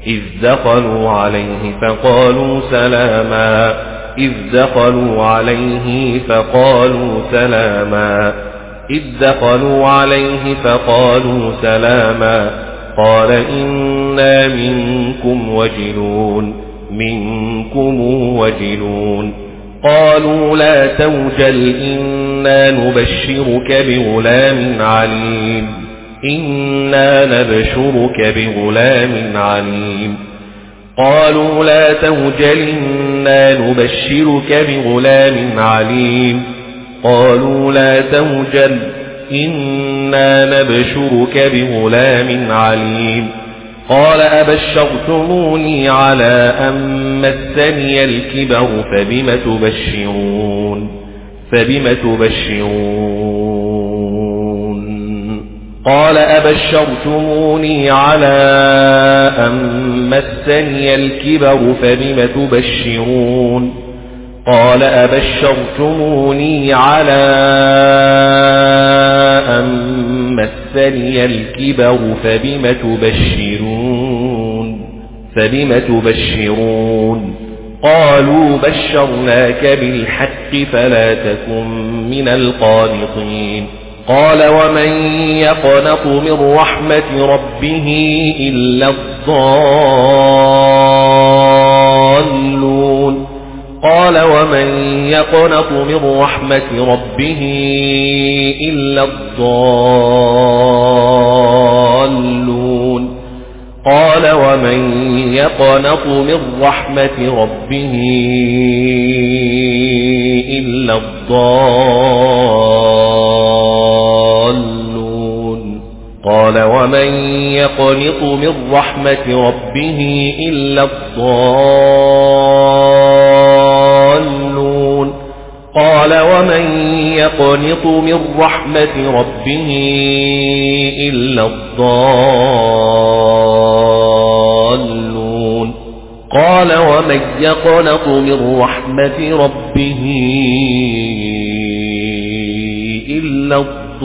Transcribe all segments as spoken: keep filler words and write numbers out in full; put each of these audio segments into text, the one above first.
إذ دخلوا عليه فقالوا سلاما إذ دخلوا عليه فقالوا سلاما إذ دخلوا عليه فقالوا سلاما قال إنا منكم وجلون منكم وجلون قالوا لا توجل إنا نبشرك بغلام عليم إنا نبشرك بغلام عليم قالوا لا توجل إنا نبشرك بغلام عليم قالوا لا توجل إنا نبشرك بغلام عليم قال أبشرتموني على أن مسني الكبر فبم تبشرون فبم تبشرون قال أبشرتموني على أن مسني الكبر فبم تبشرون قال أبشرتموني على أن مسني الكبر فبم تبشرون فبم تبشرون قالوا بشرناك بالحق فلا تكن من القانطين قال ومن يقنط من رحمة ربه إلا الضالون قال ومن يقنط من رحمة ربه إلا الضالون قال ومن يقنط من رحمة ربه إلا الضالون قال ومن يقنط من رحمة ربه إلا الضالون قال ومن يقنط من رحمة ربه إلا الضالون قال ومن يقنط من رحمة ربه إلا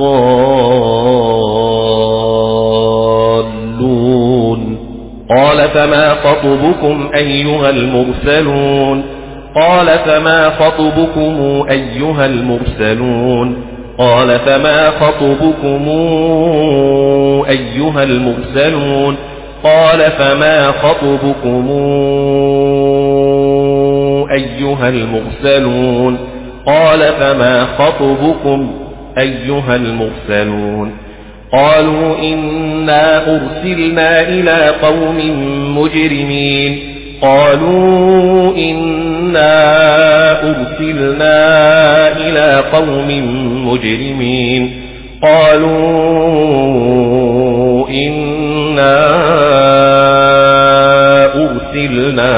الضالون قال فما خطبكم أيها المرسلون قال فما خطبكم أيها المرسلون قال فما خطبكم أيها المرسلون قال فما خطبكم أيها المرسلون قال فما خطبكم أيها المرسلون قالوا إنا أرسلنا إلى قوم مجرمين قالوا إنا أرسلنا إلى قوم مجرمين قالوا إنا أرسلنا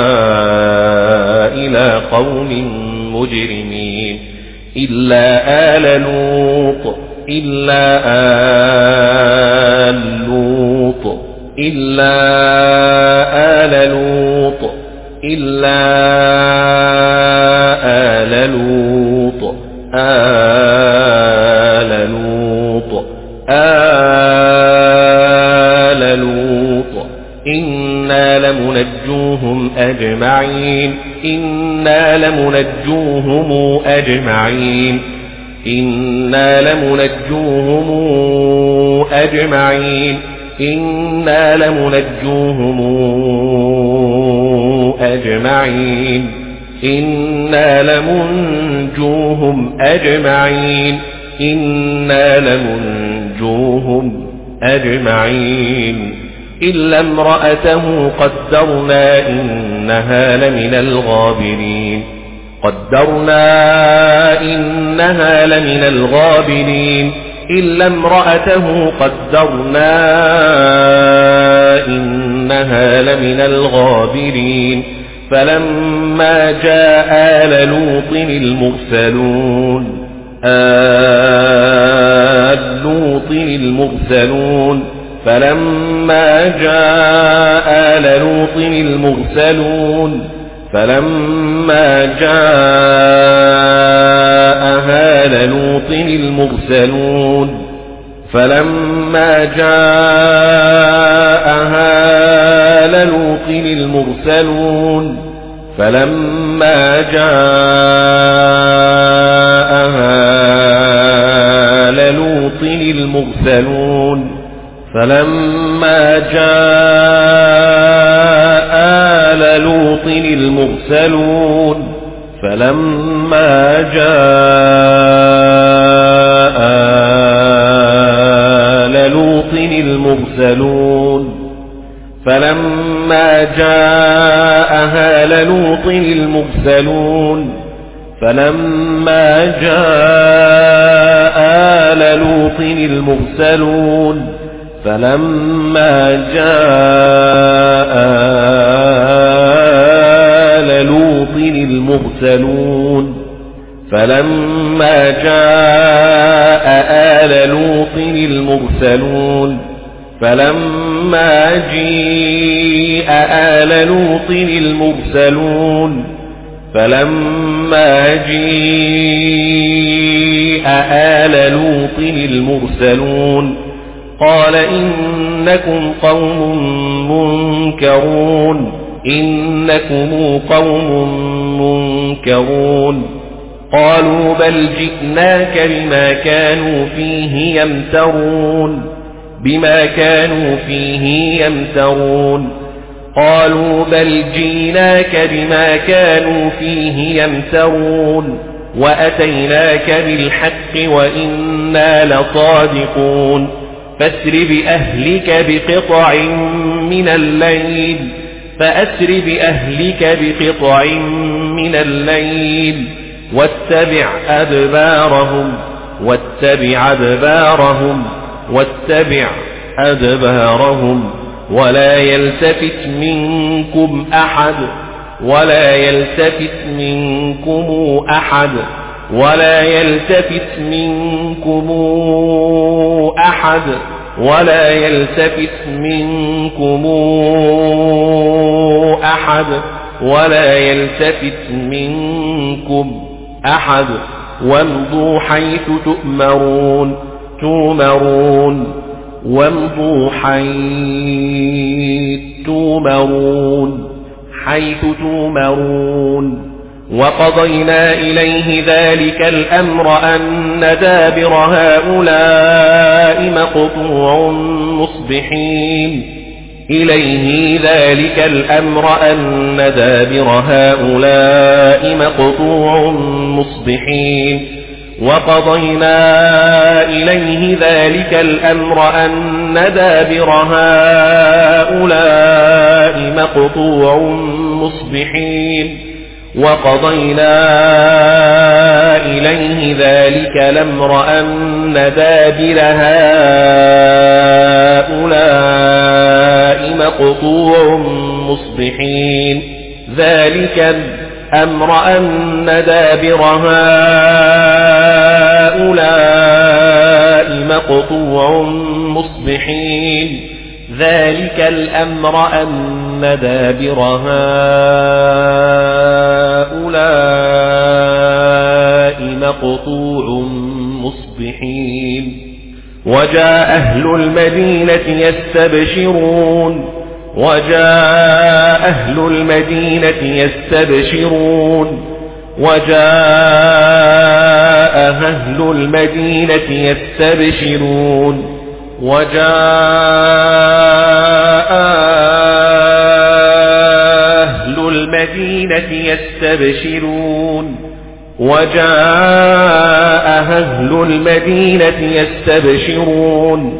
إلى قوم مجرمين إلا آل لوط إلا آل لوط إلا آل لوط إلا آل لوط آل لوط آل لوط إنا لمنجوهم أجمعين إنا لمنجوهم أجمعين إنا لمنجوهم أجمعين إنا لمنجوهم أجمعين إنا لمنجوهم أجمعين إنا لمنجوهم أجمعين إلا امرأته قدرنا إنها لمن الغابرين قدرنا إنها لمن الغابرين إلا امرأته قدرنا إنها لمن الغابرين فلما جاء آل لوط المرسلون آل لوط المرسلون فلما جاء آل لوط المرسلون فلما جاء آل لوط المرسلون فلما جاءها آل لوط المرسلون فلما جاءها آل لوط المرسلون فلما جاء آل لوط المرسلون فلما جاء آل لوط المرسلون فلما جاء آل لوط المرسلون فلما جاء آل لوط المرسلون فلما جاء آل لوط المرسلون فلما جاء آل لوط المرسلون فلما جيء آل لوط المرسلون فلما جيء آل لوط المرسلون قال إنكم قوم منكرون إنكم قوم منكرون قالوا بل جئناك بما كانوا فيه يمترون بما كانوا فيه يمترون قالوا بل جئناك بما كانوا فيه يمترون وأتيناك بالحق وإنا لصادقون فاسر بأهلك بقطع من الليل فأسر بأهلك بقطع من الليل واتبع أدبارهم واتبع أدبارهم واتبع أدبارهم ولا يلتفت منكم أحد ولا يلتفت منكم أحد ولا يلتفت منكم أحد ولا يلتفت منكم أحد ولا يلتفت منكم أحد وامضوا حيث تؤمرون تؤمرون وامضوا حيث تؤمرون حيث تؤمرون وقضينا إليه ذلك الأمر أن دابر هؤلاء مقطوع مصبحين إليه ذلك الأمر أن دابر هؤلاء مقطوع مصبحين وقضينا إليه ذلك الأمر أن دابر هؤلاء مقطوع مصبحين وقضينا إليه ذلك الأمر أن دابر هؤلاء مقطوع مصبحين ذلك الأمر أن دابر هؤلاء مقطوع مصبحين ذلك الأمر أن دابر هؤلاء مقطوع مصبحين وجاء أهل المدينة يستبشرون وجاء أهل المدينة يستبشرون وجاء أهل المدينة يستبشرون وجاء أهل المدينة يستبشرون وجاء أهل المدينة يستبشرون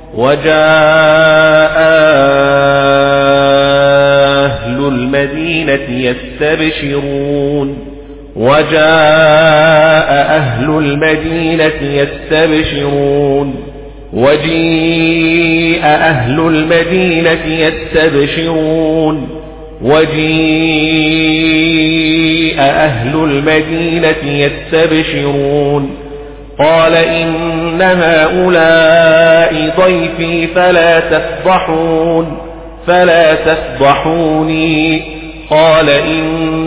وجاء أهل المدينة يستبشرون وجاء أهل المدينة يستبشرون وجيء أهل المدينة يستبشرون وجيء أهل المدينة يستبشرون قال إن هؤلاء ضيفي فلا تفضحون فلا تفضحوني قال إن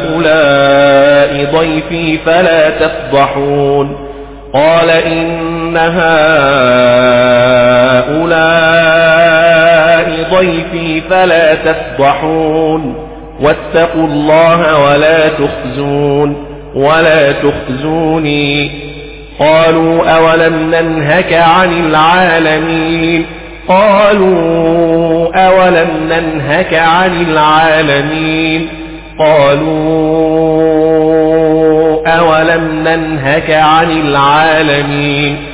هؤلاء ضيفي فلا تفضحون قال إن هؤلاء ضيفي فلا تفضحون واتقوا الله ولا تخزون ولا تخزوني قالوا أولم ننهك عن العالمين قالوا أولم ننهك عن العالمين قالوا أولم ننهك عن العالمين